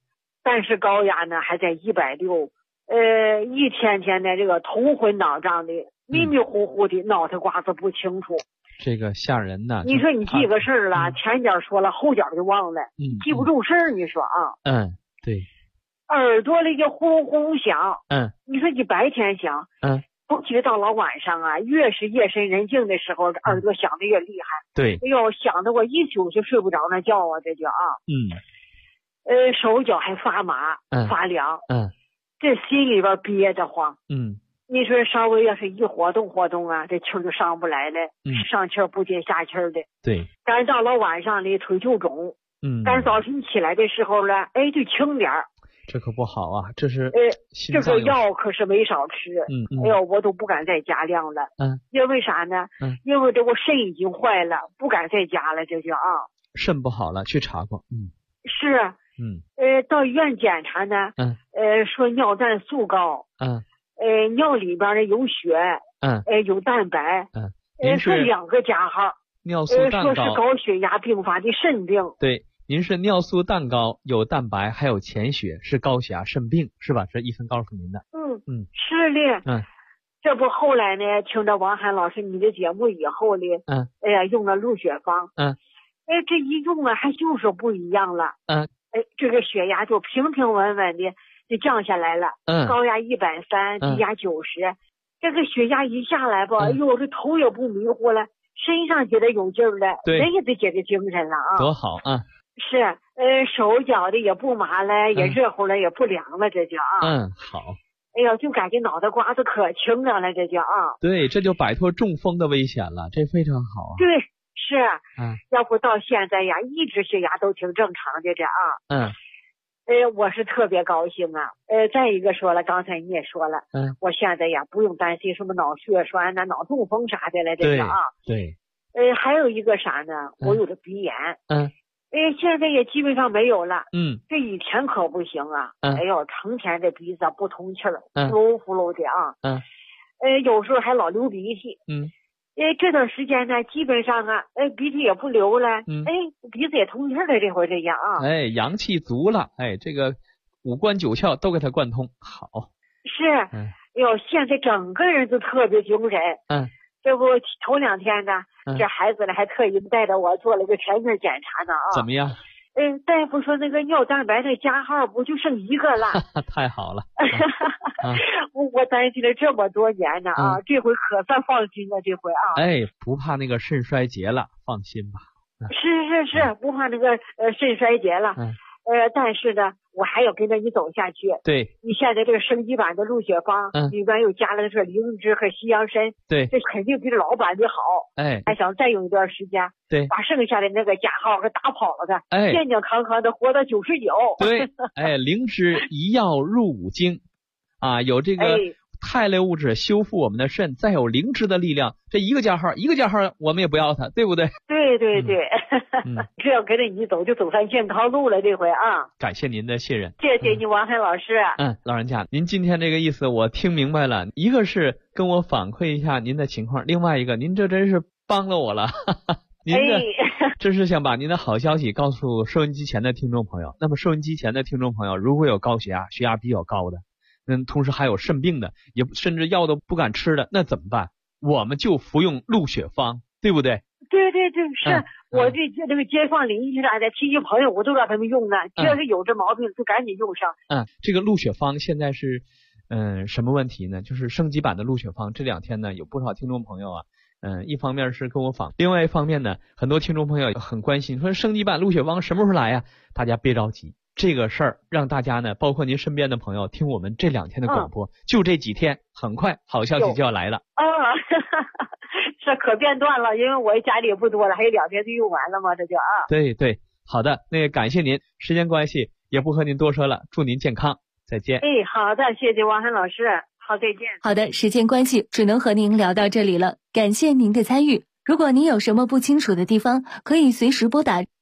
但是高压呢还在160，一天天的这个头昏脑胀的，迷迷糊糊的，脑袋瓜子不清楚。 这个吓人呐！ 你说你记个事儿了，前脚说了，后脚就忘了，记不住事儿。你说啊？ 对。 耳朵里就呼呼响。你说你白天响，尤其到了晚上啊，越是夜深人静的时候，耳朵响的越厉害。 对。 哎呦，响的我一宿就睡不着那觉啊，这就啊。手脚还发麻，发凉。这心里边憋得慌。你说稍微要是一活动活动啊，这气儿就上不来了，上气儿不接下气儿的。 对。 但是到了晚上呢，腿就肿。但是早晨起来的时候呢，哎，就轻点儿。 这可不好啊，这是这个药可是没少吃。哎呦，我都不敢再加量了。因为啥呢？因为这我肾已经坏了，不敢再加了，这就啊。 肾不好了，去查过。 是。到医院检查呢。说尿蛋素高。尿里边呢有血。有蛋白。说2个加号。 尿素蛋高。 说是高血压并发的肾病。 对。您是尿素蛋高，有蛋白，还有潜血，是高血压肾病，是吧？这医生告诉您的。 是的。这不后来呢，听着王涵老师你的节目以后呢，哎呀，用了鹿血芳。这一用啊，还就是不一样了。这个血压就平平稳稳的就降下来了。高压130，低压90。这个血压一下来吧，哎呦，这头也不迷糊了，身上觉得有劲儿了，人也得觉得精神了啊。 多好啊！ 是，手脚的也不麻了，也热乎了，也不凉了，这就啊。 好。 哎呀，就感觉脑袋瓜子可清凉了，这就啊。 对，这就摆脱中风的危险了，这非常好啊。 对，是。要不到现在呀，一直血压都挺正常的这啊。我是特别高兴啊。再一个说了，刚才你也说了，我现在呀不用担心什么脑血栓呐、脑中风啥的了，这个啊。 对。 还有一个啥呢？我有的鼻炎。现在也基本上没有了。这以前可不行啊。哎呦，成天这鼻子不通气儿，呼噜呼噜的啊。有时候还老流鼻涕。这段时间呢，基本上啊，鼻涕也不流了。鼻子也通气了，这回这样啊。 阳气足了，这个五官九窍都给它贯通，好。 是。哟，现在整个人都特别精神。这不头2天呢，这孩子呢还特意带着我做了个全面检查呢啊。 怎么样？ 大夫说那个尿蛋白的加号不就剩1个了。 太好了。 我担心了这么多年呢啊，这回可算放心了，这回啊。 不怕那个肾衰竭了，放心吧。 是，不怕那个肾衰竭了。但是呢，我还要跟着你走下去。 对。 你现在这个升级版的鹿血芳，里边又加了这灵芝和西洋参。 对。 这肯定比这老版的好。还想再用一段时间。 对。 把剩下的那个加号给打跑了的。健健康康的活到99。 对。灵芝一药入5经啊，有这个肽类物质修复我们的肾，再有灵芝的力量，这一个加号我们也不要它，对不对？ 对。这要跟着你走，就走上健康路了，这回啊。 感谢您的信任。 谢谢你，王涵老师。 老人家，您今天这个意思我听明白了，一个是跟我反馈一下您的情况，另外一个您这真是帮了我了。您的这是想把您的好消息告诉收音机前的听众朋友。那么收音机前的听众朋友，如果有高血压、血压比较高的，同时还有肾病的，也甚至药都不敢吃的，那怎么办？我们就服用鹿血芳，对不对？ 对，是。我这个街坊邻居啥的亲戚朋友，我都让他们用呢。只要是有这毛病，就赶紧用上。 这个鹿血芳现在是什么问题呢？就是升级版的鹿血芳，这2天呢有不少听众朋友啊，一方面是跟我访，另外一方面呢，很多听众朋友很关心，说升级版鹿血芳什么时候来呀？大家别着急。这个事儿让大家呢，包括您身边的朋友听我们这2天的广播，就这几天，很快好消息就要来了。 这可变断了，因为我家里也不多了，还有2天就用完了嘛，这就啊。 对，好的，那个感谢您，时间关系也不和您多说了，祝您健康，再见。 好的，谢谢王涵老师，好，再见。 好的，时间关系只能和您聊到这里了，感谢您的参与。如果您有什么不清楚的地方，可以随时拨打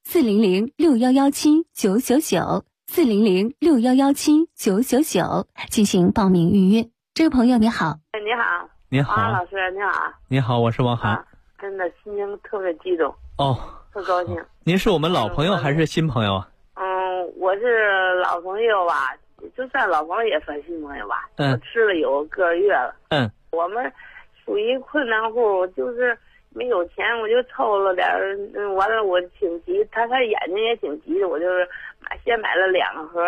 400-6117-999 400-6117-999进行报名预约。这个朋友你好。 你好。 你好， 王涵老师，你好。 你好，我是王涵。 真的心情特别激动。 特高兴。您是我们老朋友还是新朋友啊？ 我是老朋友吧，就算老朋友也算新朋友吧。我吃了有个月了。我们属于困难户，就是没有钱，我就凑了点儿。完了我挺急，他眼睛也挺急的，我就是先买了2盒。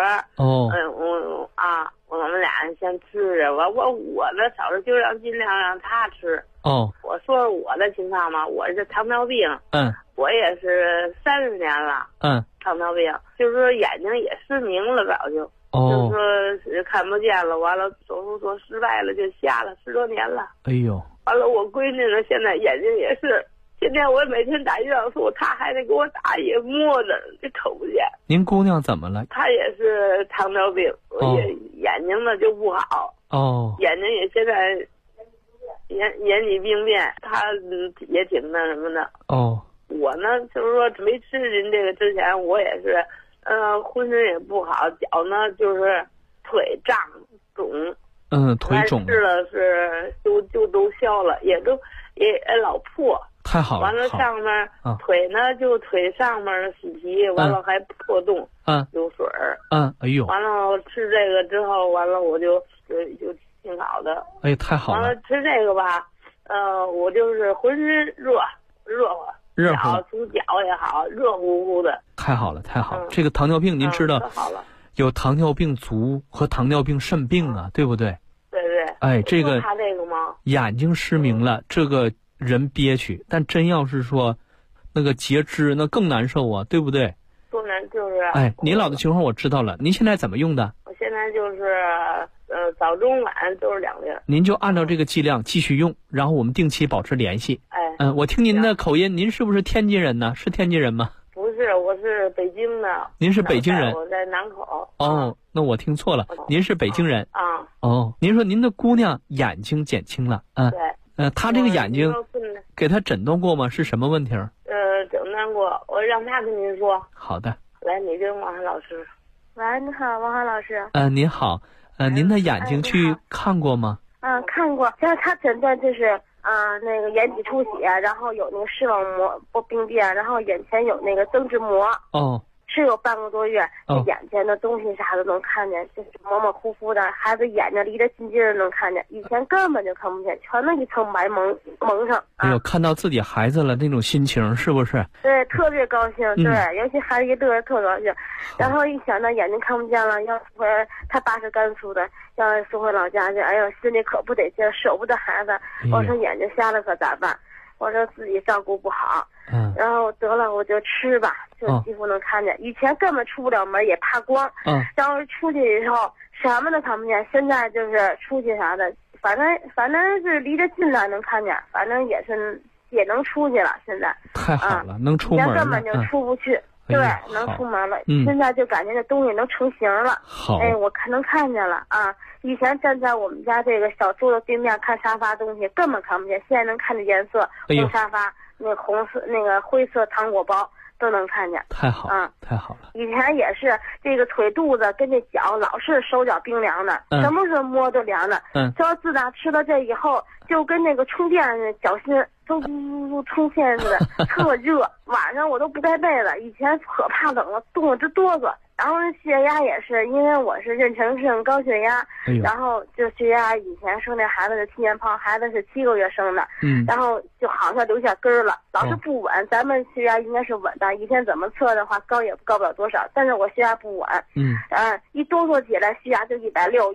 我们俩先吃着。我的嫂子就尽量让他吃。我说我的情况嘛，我是糖尿病。我也是30年了。糖尿病，就是说眼睛也失明了，早就。就是说是看不见了，完了手术做失败了，就瞎了10多年了。 哎呦！ 完了，我闺女呢，现在眼睛也是，现在我每天打胰岛素，她还得给我打，也摸着，就瞅不见。 您姑娘怎么了？ 她也是糖尿病，眼睛呢就不好。眼睛也现在眼底病变，她也挺那什么的。我呢，就是说没吃您这个之前，我也是。浑身也不好，脚呢就是腿胀肿， 腿肿， 吃了是就都消了，也老破。 太好了。 完了上面腿呢就腿上面洗皮，完了还破洞，有水儿。 哎呦。 完了吃这个之后，完了我就挺好的。 哎，太好了。 完了吃这个吧，我就是浑身热乎。从脚也好，热乎乎的。 太好了，太好了！这个糖尿病您知道，有糖尿病足和糖尿病肾病啊，对不对？ 对对。 哎，这个他这个吗？ 眼睛失明了，这个人憋屈，但真要是说那个截肢，那更难受啊，对不对？ 多难就是。 哎，您老的情况我知道了，您现在怎么用的？ 我现在就是早中晚都是2粒。 您就按照这个剂量继续用，然后我们定期保持联系。我听您的口音，您是不是天津人呢？是天津人吗？ 不是，我是北京的。 您是北京人？ 我在南口。 那我听错了，您是北京人。您说您的姑娘眼睛减轻了。 对。 她这个眼睛给她诊断过吗？是什么问题？ 诊断过，我让她跟您说。 好的。 来，你跟王涵老师。喂，你好，王涵老师。 您好，您的眼睛去看过吗？ 看过。现在她诊断就是那个眼底出血，然后有那个视网膜病变，然后眼前有那个增殖膜。是有半个多月，眼前的东西啥的能看见，就是模模糊糊的，孩子眼睛离得近近的能看见，以前根本就看不见，全都一层白蒙上。 哎呦，看到自己孩子了，那种心情是不是？ 对，特别高兴。对，尤其孩子一乐特高兴。然后一想到眼睛看不见了，要回他爸是甘肃的，要送回老家去，哎呦，心里可不得劲，舍不得孩子。我说眼睛瞎了可咋办？我说自己照顾不好。然后得了，我就吃吧，就几乎能看见。以前根本出不了门，也怕光。然后出去以后什么都看不见。现在就是出去啥的，反正是离着近了能看见，反正也能出去了。现在太好了，能出门了。 以前根本就出不去。对，能出门了。现在就感觉这东西能成型了。 好。 我能看见了啊！以前站在我们家这个小桌子对面看沙发东西根本看不见，现在能看见颜色，红沙发。那红色、那个灰色糖果包都能看见。 太好了，太好了。 以前也是这个腿肚子跟这脚老是手脚冰凉的，什么时候摸都凉的。说自打吃了这以后，就跟那个充电脚心都充电似的，特热。晚上我都不盖被子，以前可怕冷了，冻得直哆嗦。然后血压也是，因为我是妊娠症高血压，然后就血压以前生这孩子是7年胖，孩子是7个月生的，然后就好像留下根儿了，老是不稳。咱们血压应该是稳的，一天怎么测的话高也高不了多少，但是我血压不稳，一哆嗦起来血压就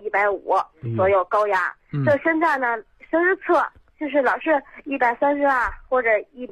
160、150左右高压。这现在呢，随时测。就是老是132或者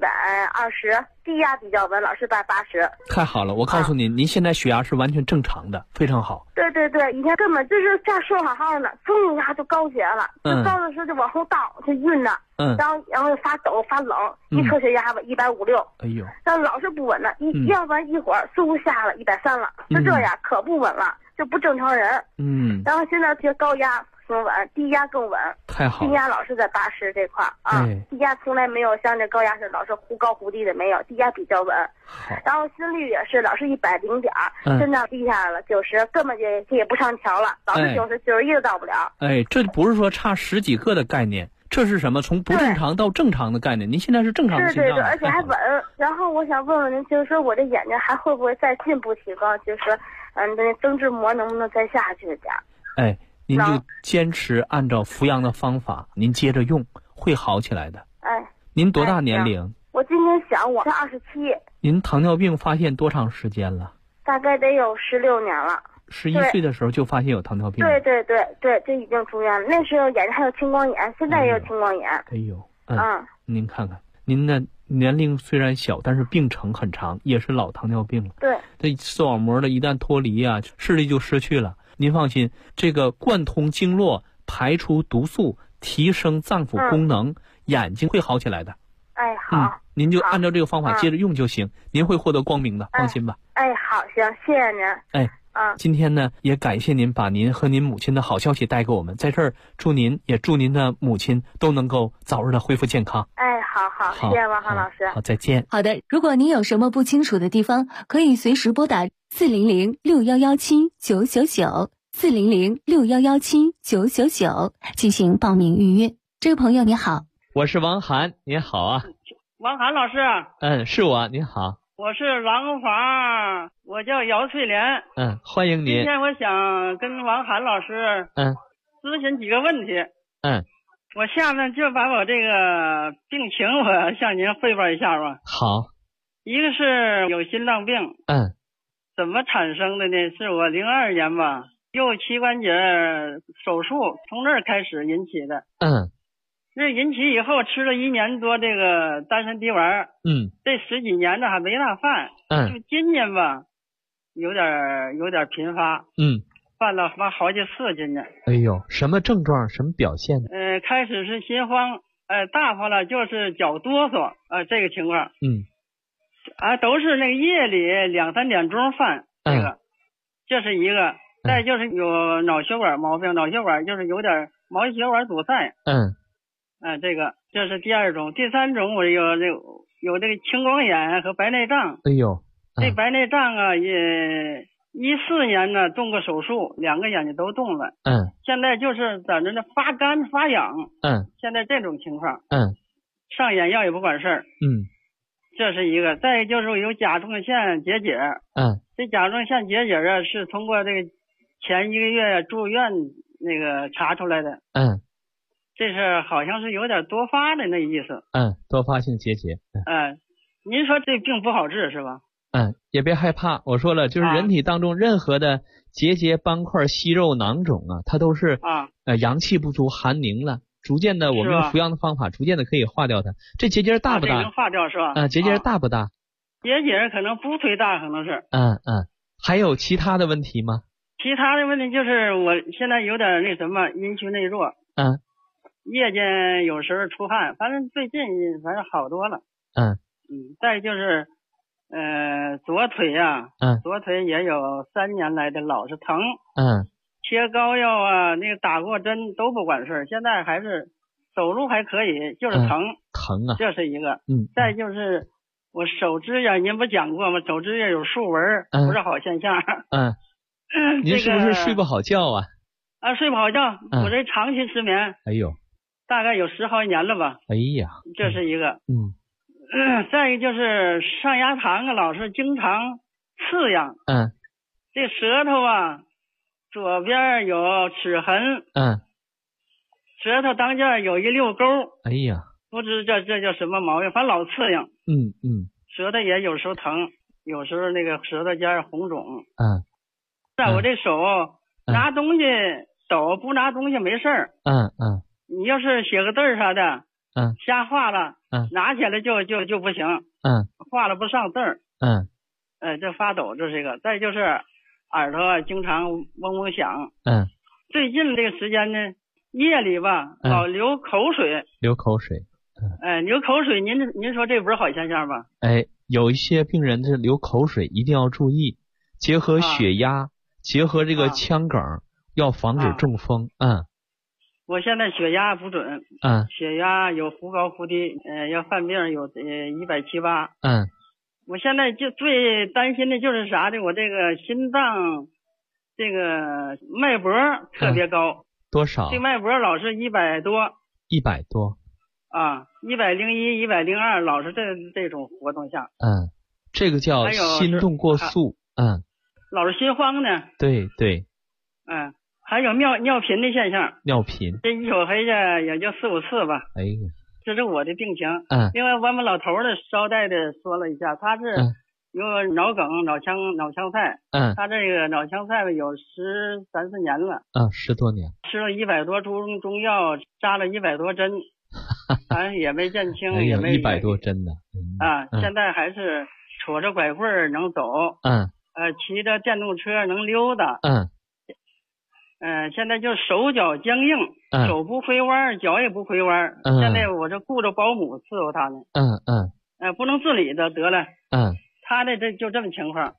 120，低压比较稳，老是80。 太好了，我告诉你，您现在血压是完全正常的，非常好。 对对对，以前根本就是这样说好的，噌一下就高血压了，就高的时候就往后倒，就晕了，然后发抖发冷，一测血压吧156， 哎呦， 但老是不稳的，要不然一会儿似乎下了130了，就这样可不稳了，就不正常人。然后现在这高压挺稳，低压更稳。 太好了。 低压老是在80这块啊，低压从来没有像这高压是老是忽高忽低的，没有，低压比较稳。然后心率也是老是100点，现在低下来了90，根本也不上调了，老是90、91都到不了。 这不是说差10几个的概念， 这是什么？从不正常到正常的概念。您现在是正常的心脏， 对，而且还稳。然后我想问问您，就是说我的眼睛还会不会再进一步提高？就是说，那增脂膜能不能再下去点？ 哎，您就坚持按照服药的方法，您接着用，会好起来的。 哎， 您多大年龄？ 我今年小，我才27。 您糖尿病发现多长时间了？ 大概得有16年了。 11岁的时候就发现有糖尿病。 对，这已经住院了。那时候眼睛还有青光眼，现在也有青光眼。 哎呦，您看看，您的年龄虽然小，但是病程很长，也是老糖尿病了。 对， 这视网膜的一旦脱离啊，视力就失去了。您放心，这个贯通经络，排除毒素，提升脏腑功能，眼睛会好起来的。 哎，好， 您就按照这个方法接着用就行，您会获得光明的，放心吧。 哎，好，行，谢谢您。 哎。今天呢，也感谢您把您和您母亲的好消息带给我们，在这儿祝您也祝您的母亲都能够早日的恢复健康。 哎，好，谢谢王航老师。 好，再见。 好的，如果您有什么不清楚的地方，可以随时拨打400-6117-999，400-6117-999进行报名预约。这位朋友你好， 我是王涵，您好啊。 王涵老师。 是我，您好。 我是廊坊，我叫姚翠莲。 欢迎您。 今天我想跟王涵老师咨询几个问题。我下面就把我这个病情我向您汇报一下吧。 好。 一个是有心脏病。怎么产生的呢？是我02年吧，右膝关节手术从那儿开始引起的。那引起以后吃了1年多这个丹参滴丸。这10几年呢还没大犯。就今年吧，有点频发。犯了好几次今年。 哎呦，什么症状？什么表现呢？ 开始是心慌，大发了就是脚哆嗦，这个情况。都是那个夜里2、3点钟犯。这是一个。再就是有脑血管毛病，脑血管就是有点毛细血管堵塞。这是第2种。第3种我有这个青光眼和白内障。 哎呦， 这白内障啊，也14年呢动过手术，2个眼睛都动了。现在就是在那发干发痒。现在这种情况。上眼药也不管事儿。这是一个。再就是有甲状腺结节。这甲状腺结节啊，是通过这个前1个月住院那个查出来的。这是好像是有点多发的那意思。多发性结节。您说这病不好治是吧？ 也别害怕，我说了，就是人体当中任何的结节、斑块、息肉、囊肿啊，它都是阳气不足、寒凝了，逐渐的我们用服药的方法，逐渐的可以化掉它。这结节大不大？ 能化掉是吧？ 结节大不大？ 结节可能不忒大，可能是。 还有其他的问题吗？ 其他的问题就是我现在有点那什么阴虚内弱。夜间有时候出汗，反正最近反正好多了。再就是左腿啊，左腿也有3年来的老是疼。贴膏药啊，那个打过针都不管事儿，现在还是走路还可以，就是疼。 疼啊， 这是一个。再就是我手指甲，您不讲过吗？手指甲有竖纹，不是好现象。 您是不是睡不好觉啊？ 睡不好觉，我这长期失眠。 哎呦， 大概有10好几年了吧。 哎呀， 这是一个。再一个就是上牙膛啊，老是经常刺痒。这舌头啊，左边有齿痕。舌头当间有一溜沟。哎呀， 不知这叫什么毛病，反正老刺痒。舌头也有时候疼，有时候那个舌头尖红肿。在我这手拿东西抖，不拿东西没事儿。你要是写个字儿啥的，瞎画了，拿起来就不行。画了不上字儿。这发抖，这是一个。再就是耳朵啊，经常嗡嗡响。最近这个时间呢，夜里吧，老流口水。 流口水。 流口水，您说这不是好现象吧？ 有一些病人这流口水一定要注意，结合血压，结合这个腔梗，要防止中风。 我现在血压不准。血压有忽高忽低，要犯病有170、180。我现在就最担心的就是啥的，我这个心脏这个脉搏特别高。 多少？ 这脉搏老是100多。 100多。 101、102，老是这种活动下。 这个叫心动过速。 老是心慌呢。 对。 还有尿频的现象。 尿频。 这一宿黑着也就4、5次吧。 哎呀。 这是我的病情。另外我们老头的捎带的说了一下，他是有脑梗、脑腔菜。他这个脑腔菜有13、14年了。10多年。吃了100多株中药，扎了100多针，也没见轻，也没 100多针呢。 现在还是杵着拐棍能走。骑着电动车能溜达。现在就手脚僵硬，手不回弯，脚也不回弯。现在我这雇着保姆伺候他呢。不能自理的得了。他的就这么情况。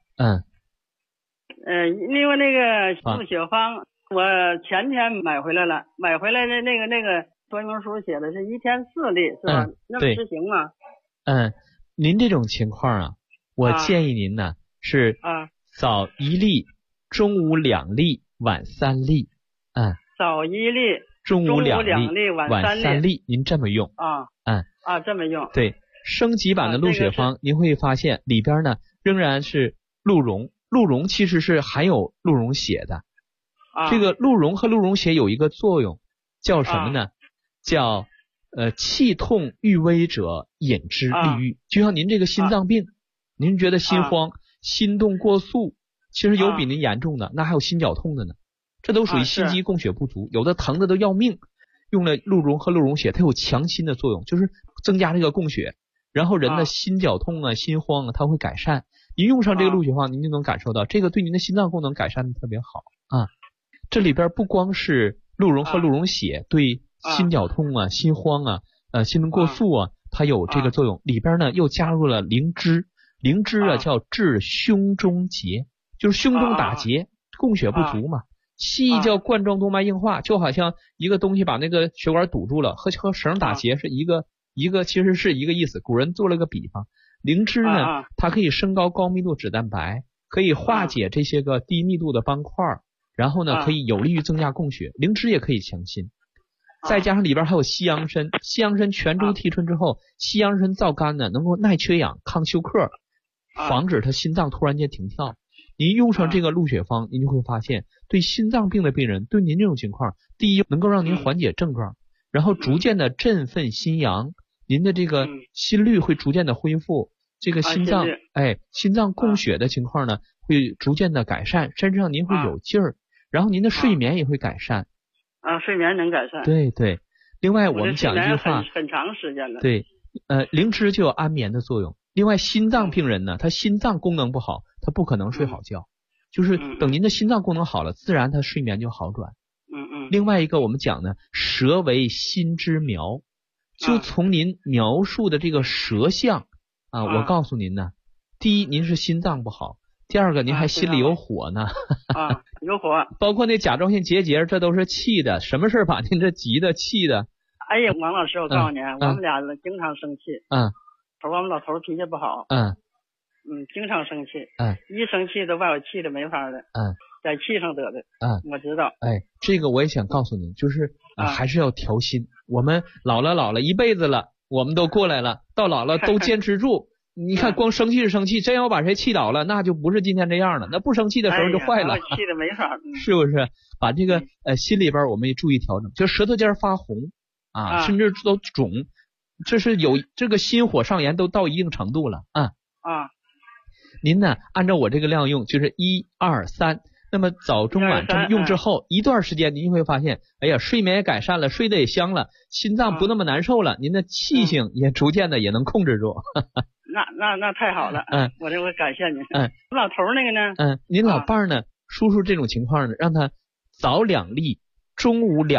另外那个入血方，我前天买回来了，买回来的那个说明书写的是1天4粒，是吧？那实行吗？ 您这种情况啊，我建议您呢是早1粒，中午2粒，晚3粒。 早1粒， 中午2 粒，晚 3粒。您这么用。 这么用。 对，升级版的鹿血方，您会发现里边呢仍然是鹿茸，鹿茸其实是含有鹿茸血的。这个鹿茸和鹿茸血有一个作用，叫什么呢？叫气痛郁危者饮之利愈。就像您这个心脏病，您觉得心慌、心动过速，其实有比您严重的，那还有心绞痛的呢。这都属于心肌供血不足，有的疼的都要命。用了鹿茸和鹿茸血，它有强心的作用，就是增加这个供血，然后人的心绞痛啊、心慌啊，它会改善。您用上这个鹿血方，您就能感受到这个对您的心脏功能改善的特别好。这里边不光是鹿茸和鹿茸血对心绞痛啊、心慌啊、心动过速啊，它有这个作用。里边呢又加入了灵芝，灵芝叫治胸中结，就是胸中打结，供血不足嘛。西医叫冠状动脉硬化，就好像一个东西把那个血管堵住了，和绳打结是一个其实是一个意思。古人做了个比方，灵芝呢，它可以升高高密度脂蛋白，可以化解这些个低密度的斑块，然后呢可以有利于增加供血。灵芝也可以强心，再加上里边还有西洋参，西洋参全株提纯之后，西洋参皂苷呢能够耐缺氧、抗休克，防止它心脏突然间停跳。您用上这个鹿血方，您就会发现对心脏病的病人，对您这种情况，第一能够让您缓解症状，然后逐渐的振奋心阳，您的这个心率会逐渐的恢复，这个心脏供血的情况呢会逐渐的改善，身上您会有劲儿，然后您的睡眠也会改善。 睡眠能改善。 对。另外我们讲一句话， 很长时间了。 对，灵芝就有安眠的作用。另外心脏病人呢，他心脏功能不好，他不可能睡好觉，就是等您的心脏功能好了，自然他睡眠就好转。另外一个我们讲呢，舌为心之苗，就从您描述的这个舌象我告诉您呢，第一您是心脏不好，第二个您还心里有火呢。 有火。 包括那甲状腺结节，这都是气的，什么事把您这急的气的。 哎呀，王老师，我告诉你，我们俩经常生气。我们老头脾气不好。经常生气。一生气都把我气的没法了。在气上得的。我知道。这个我也想告诉您，就是还是要调心。我们老了一辈子了，我们都过来了，到老了都坚持住。你看光生气是生气，真要把谁气倒了，那就不是今天这样了，那不生气的时候就坏了。 气的没法。 是不是？把这个心里边我们也注意调整，就舌头尖发红甚至都肿，这是有这个心火上炎都到一定程度了。您呢按照我这个量用，就是1、2、3，那么早中晚这么用之后，一段时间您就会发现，哎呀，睡眠也改善了，睡得也香了，心脏不那么难受了，您的气性也逐渐的也能控制住。 那太好了。我感谢您。老头那个呢？ 您老伴呢，叔叔这种情况呢，让他早2粒，中午2